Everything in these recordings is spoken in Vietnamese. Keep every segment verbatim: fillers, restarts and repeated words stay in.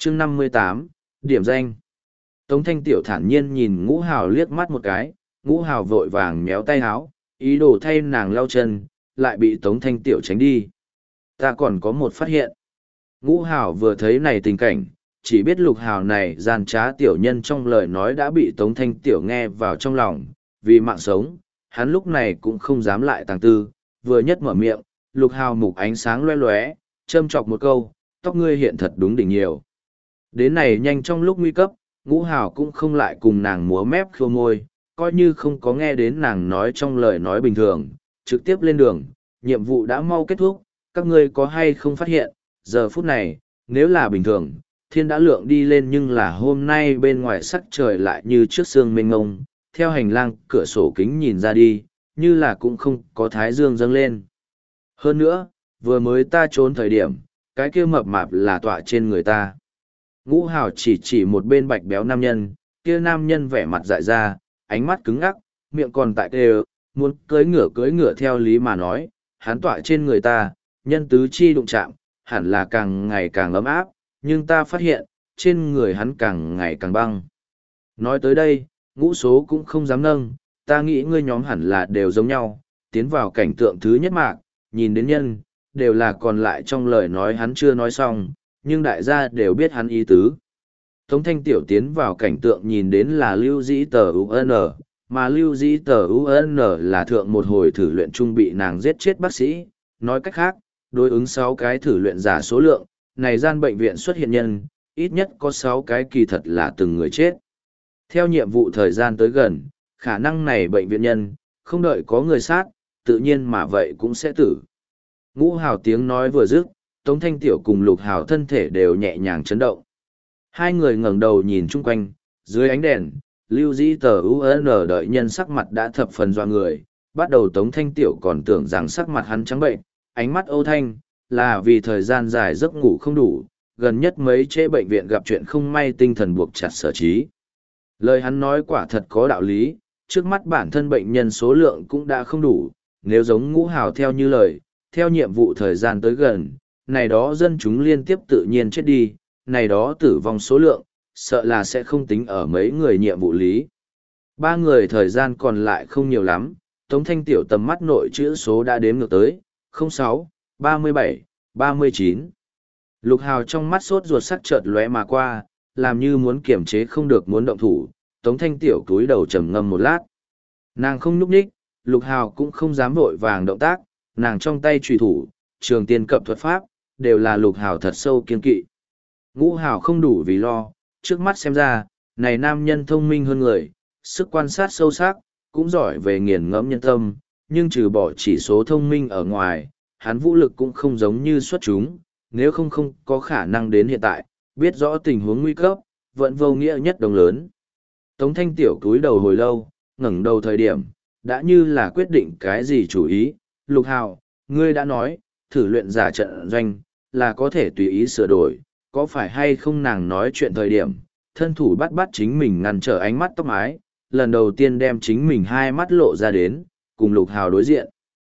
chương năm mươi tám, điểm danh. Tống Thanh Tiểu thản nhiên nhìn Ngũ Hào liếc mắt một cái, Ngũ Hào vội vàng méo tay háo, ý đồ thay nàng lau chân, lại bị Tống Thanh Tiểu tránh đi. Ta còn có một phát hiện. Ngũ Hào vừa thấy này tình cảnh, chỉ biết Lục Hào này gian trá tiểu nhân trong lời nói đã bị Tống Thanh Tiểu nghe vào trong lòng, vì mạng sống, hắn lúc này cũng không dám lại tàng tư, vừa nhất mở miệng, Lục Hào mục ánh sáng loe loé, châm chọc một câu, tóc ngươi hiện thật đúng đỉnh nhiều. Đến này nhanh trong lúc nguy cấp, Ngũ Hào cũng không lại cùng nàng múa mép khô môi, coi như không có nghe đến nàng nói trong lời nói bình thường, trực tiếp lên đường, nhiệm vụ đã mau kết thúc, các ngươi có hay không phát hiện, giờ phút này, nếu là bình thường, thiên đã lượng đi lên nhưng là hôm nay bên ngoài sắc trời lại như trước sương mênh ngông, theo hành lang cửa sổ kính nhìn ra đi, như là cũng không có thái dương dâng lên. Hơn nữa, vừa mới ta trốn thời điểm, cái kia mập mạp là tọa trên người ta. Ngũ Hào chỉ chỉ một bên bạch béo nam nhân, kia nam nhân vẻ mặt dại ra, ánh mắt cứng ngắc, miệng còn tại kêu, muốn cưới ngựa cưới ngựa theo lý mà nói, hắn tọa trên người ta, nhân tứ chi đụng chạm, hẳn là càng ngày càng ấm áp, nhưng ta phát hiện, trên người hắn càng ngày càng băng. Nói tới đây, Ngũ Số cũng không dám nâng, ta nghĩ ngươi nhóm hẳn là đều giống nhau, tiến vào cảnh tượng thứ nhất mạc, nhìn đến nhân, đều là còn lại trong lời nói hắn chưa nói xong, nhưng đại gia đều biết hắn ý tứ. Tống Thanh Tiểu tiến vào cảnh tượng nhìn đến là Lưu Dĩ Tờ u en, mà Lưu Dĩ Tờ u en là thượng một hồi thử luyện trung bị nàng giết chết bác sĩ, nói cách khác, đối ứng sáu cái thử luyện giả số lượng, này gian bệnh viện xuất hiện nhân, ít nhất có sáu cái kỳ thật là từng người chết. Theo nhiệm vụ thời gian tới gần, khả năng này bệnh viện nhân, không đợi có người sát, tự nhiên mà vậy cũng sẽ tử. Ngũ Hào tiếng nói vừa dứt, Tống Thanh Tiểu cùng Lục Hào thân thể đều nhẹ nhàng chấn động. Hai người ngẩng đầu nhìn chung quanh, dưới ánh đèn, Lưu Dĩ Tờ u en đợi nhân sắc mặt đã thập phần doa người, bắt đầu Tống Thanh Tiểu còn tưởng rằng sắc mặt hắn trắng bệnh, ánh mắt âu thanh, là vì thời gian dài giấc ngủ không đủ, gần nhất mấy chế bệnh viện gặp chuyện không may tinh thần buộc chặt sở trí. Lời hắn nói quả thật có đạo lý, trước mắt bản thân bệnh nhân số lượng cũng đã không đủ, nếu giống Ngũ Hào theo như lời, theo nhiệm vụ thời gian tới gần, này đó dân chúng liên tiếp tự nhiên chết đi, này đó tử vong số lượng, sợ là sẽ không tính ở mấy người nhiệm vụ lý. Ba người thời gian còn lại không nhiều lắm, Tống Thanh Tiểu tầm mắt nội chữ số đã đếm ngược tới, không sáu, ba mươi bảy, ba mươi chín. Lục Hào trong mắt sốt ruột sắc chợt lóe mà qua, làm như muốn kiềm chế không được muốn động thủ, Tống Thanh Tiểu cúi đầu trầm ngâm một lát. Nàng không nhúc nhích, Lục Hào cũng không dám vội vàng động tác, nàng trong tay trùy thủ, trường tiên cập thuật pháp, đều là Lục Hào thật sâu kiên kỵ. Ngũ Hào không đủ vì lo, trước mắt xem ra, này nam nhân thông minh hơn người, sức quan sát sâu sắc, cũng giỏi về nghiền ngẫm nhân tâm, nhưng trừ bỏ chỉ số thông minh ở ngoài, hắn vũ lực cũng không giống như xuất chúng, nếu không không có khả năng đến hiện tại, biết rõ tình huống nguy cấp, vẫn vô nghĩa nhất đồng lớn. Tống Thanh Tiểu cúi đầu hồi lâu, ngẩng đầu thời điểm, đã như là quyết định cái gì chủ ý, Lục Hào, ngươi đã nói, thử luyện giả trận doanh, là có thể tùy ý sửa đổi, có phải hay không nàng nói chuyện thời điểm, thân thủ bắt bắt chính mình ngăn trở ánh mắt tóc mái, lần đầu tiên đem chính mình hai mắt lộ ra đến, cùng Lục Hào đối diện.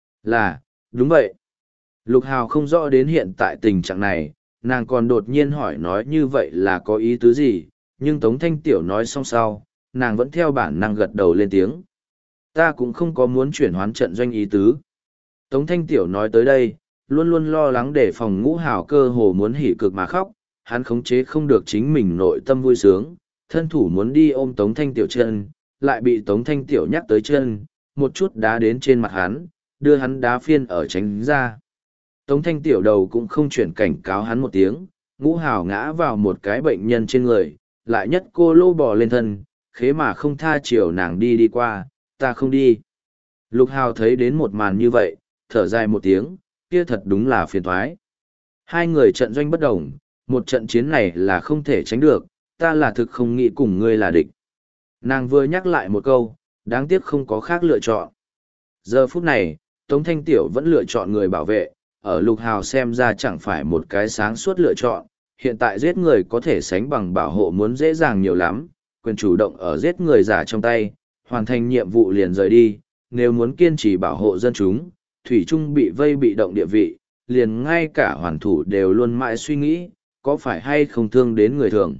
Là, đúng vậy. Lục Hào không rõ đến hiện tại tình trạng này, nàng còn đột nhiên hỏi nói như vậy là có ý tứ gì, nhưng Tống Thanh Tiểu nói xong sau, nàng vẫn theo bản năng gật đầu lên tiếng. Ta cũng không có muốn chuyển hoán trận doanh ý tứ. Tống Thanh Tiểu nói tới đây, luôn luôn lo lắng để phòng Ngũ Hào cơ hồ muốn hỉ cực mà khóc, hắn khống chế không được chính mình nội tâm vui sướng, thân thủ muốn đi ôm Tống Thanh Tiểu chân, lại bị Tống Thanh Tiểu nhắc tới chân, một chút đá đến trên mặt hắn, đưa hắn đá phiên ở tránh ra. Tống Thanh Tiểu đầu cũng không chuyển cảnh cáo hắn một tiếng, Ngũ Hào ngã vào một cái bệnh nhân trên người, lại nhất cô lô bò lên thân, khế mà không tha chiều nàng đi đi qua, ta không đi. Lục Hào thấy đến một màn như vậy, thở dài một tiếng, kia thật đúng là phiền toái. Hai người trận doanh bất đồng, một trận chiến này là không thể tránh được, ta là thực không nghĩ cùng ngươi là địch. Nàng vừa nhắc lại một câu, đáng tiếc không có khác lựa chọn. Giờ phút này, Tống Thanh Tiểu vẫn lựa chọn người bảo vệ, ở Lục Hào xem ra chẳng phải một cái sáng suốt lựa chọn, hiện tại giết người có thể sánh bằng bảo hộ muốn dễ dàng nhiều lắm, quyền chủ động ở giết người giả trong tay, hoàn thành nhiệm vụ liền rời đi, nếu muốn kiên trì bảo hộ dân chúng, Thủy Trung bị vây bị động địa vị, liền ngay cả hoàn thủ đều luôn mãi suy nghĩ, có phải hay không thương đến người thường.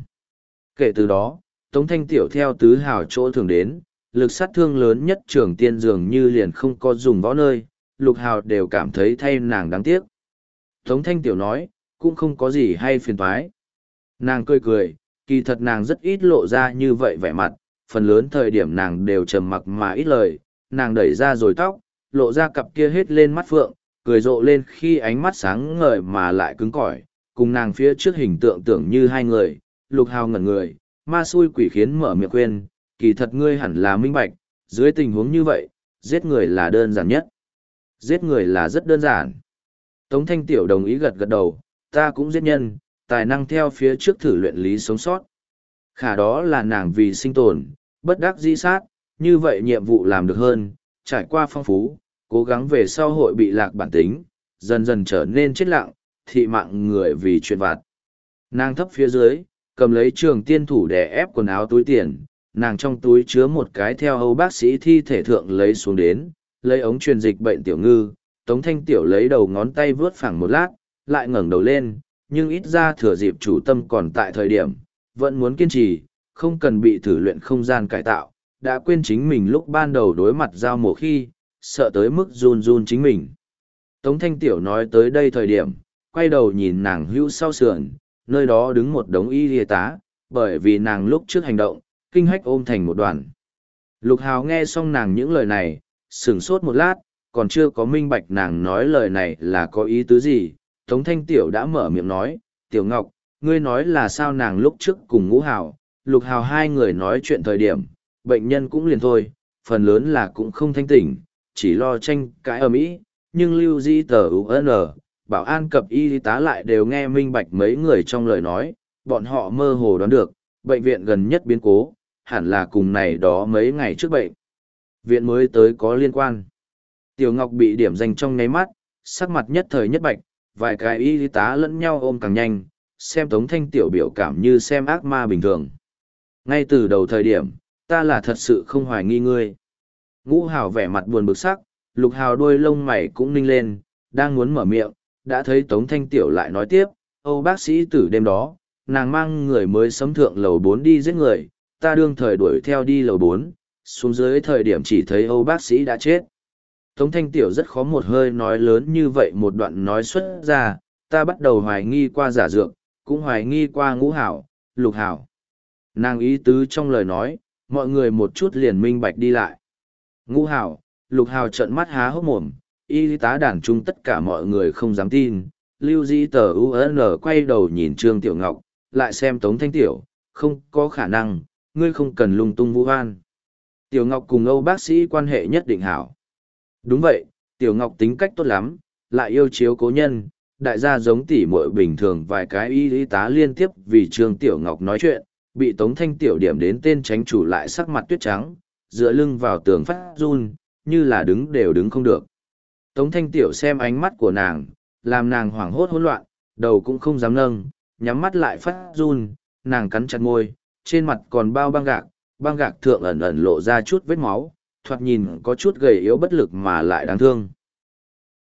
Kể từ đó, Tống Thanh Tiểu theo tứ hào chỗ thường đến, lực sát thương lớn nhất trường tiên dường như liền không có dùng võ nơi, lục hào đều cảm thấy thay nàng đáng tiếc. Tống Thanh Tiểu nói, cũng không có gì hay phiền toái. Nàng cười cười, kỳ thật nàng rất ít lộ ra như vậy vẻ mặt, phần lớn thời điểm nàng đều trầm mặc mà ít lời, nàng đẩy ra rồi tóc, lộ ra cặp kia hết lên mắt phượng, cười rộ lên khi ánh mắt sáng ngời mà lại cứng cỏi, cùng nàng phía trước hình tượng tưởng như hai người, lục hào ngẩn người, ma xui quỷ khiến mở miệng khuyên, kỳ thật ngươi hẳn là minh bạch, dưới tình huống như vậy, giết người là đơn giản nhất. Giết người là rất đơn giản. Tống Thanh Tiểu đồng ý gật gật đầu, ta cũng giết nhân, tài năng theo phía trước thử luyện lý sống sót. Khả đó là nàng vì sinh tồn, bất đắc dĩ sát, như vậy nhiệm vụ làm được hơn, trải qua phong phú, cố gắng về sau hội bị lạc bản tính, dần dần trở nên chết lặng, thị mạng người vì chuyện vặt. Nàng thấp phía dưới, cầm lấy trường tiên thủ để ép quần áo túi tiền, nàng trong túi chứa một cái theo Âu bác sĩ thi thể thượng lấy xuống đến, lấy ống truyền dịch bệnh tiểu ngư, Tống Thanh Tiểu lấy đầu ngón tay vướt phẳng một lát, lại ngẩng đầu lên, nhưng ít ra thừa dịp chủ tâm còn tại thời điểm, vẫn muốn kiên trì, không cần bị thử luyện không gian cải tạo, đã quên chính mình lúc ban đầu đối mặt giao mổ khi, sợ tới mức run run chính mình. Tống Thanh Tiểu nói tới đây thời điểm, quay đầu nhìn nàng hữu sau sườn, nơi đó đứng một đống y y tá, bởi vì nàng lúc trước hành động, kinh hách ôm thành một đoàn. Lục Hào nghe xong nàng những lời này, sửng sốt một lát, còn chưa có minh bạch nàng nói lời này là có ý tứ gì. Tống Thanh Tiểu đã mở miệng nói, Tiểu Ngọc, ngươi nói là sao nàng lúc trước cùng Ngũ Hào, Lục Hào hai người nói chuyện thời điểm, bệnh nhân cũng liền thôi, phần lớn là cũng không thanh tỉnh, chỉ lo tranh cãi ở mỹ, nhưng lưu di tờ u en bảo an cập y tá lại đều nghe minh bạch mấy người trong lời nói, bọn họ mơ hồ đoán được, bệnh viện gần nhất biến cố, hẳn là cùng này đó mấy ngày trước bệnh. Viện mới tới có liên quan. Tiểu Ngọc bị điểm danh trong nháy mắt, sắc mặt nhất thời nhất bạch, vài cái y tá lẫn nhau ôm càng nhanh, xem Tống Thanh Tiểu biểu cảm như xem ác ma bình thường. Ngay từ đầu thời điểm, ta là thật sự không hoài nghi ngươi. Ngũ Hào vẻ mặt buồn bực sắc, Lục Hào đôi lông mày cũng ninh lên, đang muốn mở miệng, đã thấy Tống Thanh Tiểu lại nói tiếp, Âu bác sĩ tử đêm đó, nàng mang người mới sấm thượng lầu bốn đi giết người, ta đương thời đuổi theo đi lầu bốn, xuống dưới thời điểm chỉ thấy Âu bác sĩ đã chết. Tống Thanh Tiểu rất khó một hơi nói lớn như vậy một đoạn nói xuất ra, ta bắt đầu hoài nghi qua giả dược, cũng hoài nghi qua Ngũ Hảo, Lục Hảo. Nàng ý tứ trong lời nói, mọi người một chút liền minh bạch đi lại. Ngũ Hảo, Lục Hảo trợn mắt há hốc mồm, y tá đàn chung tất cả mọi người không dám tin. Lưu Di tờ u en quay đầu nhìn Trương Tiểu Ngọc, lại xem Tống Thanh Tiểu, không có khả năng, ngươi không cần lung tung vu oan. Tiểu Ngọc cùng Âu bác sĩ quan hệ nhất định hảo. Đúng vậy, Tiểu Ngọc tính cách tốt lắm, lại yêu chiếu cố nhân, đại gia giống tỉ muội bình thường vài cái y tá liên tiếp vì Trương Tiểu Ngọc nói chuyện, bị Tống Thanh Tiểu điểm đến tên tránh chủ lại sắc mặt tuyết trắng, dựa lưng vào tường phát run, như là đứng đều đứng không được. Tống Thanh Tiểu xem ánh mắt của nàng, làm nàng hoảng hốt hỗn loạn, đầu cũng không dám nâng, nhắm mắt lại phát run, nàng cắn chặt môi, trên mặt còn bao băng gạc, băng gạc thượng ẩn ẩn lộ ra chút vết máu, thoạt nhìn có chút gầy yếu bất lực mà lại đáng thương.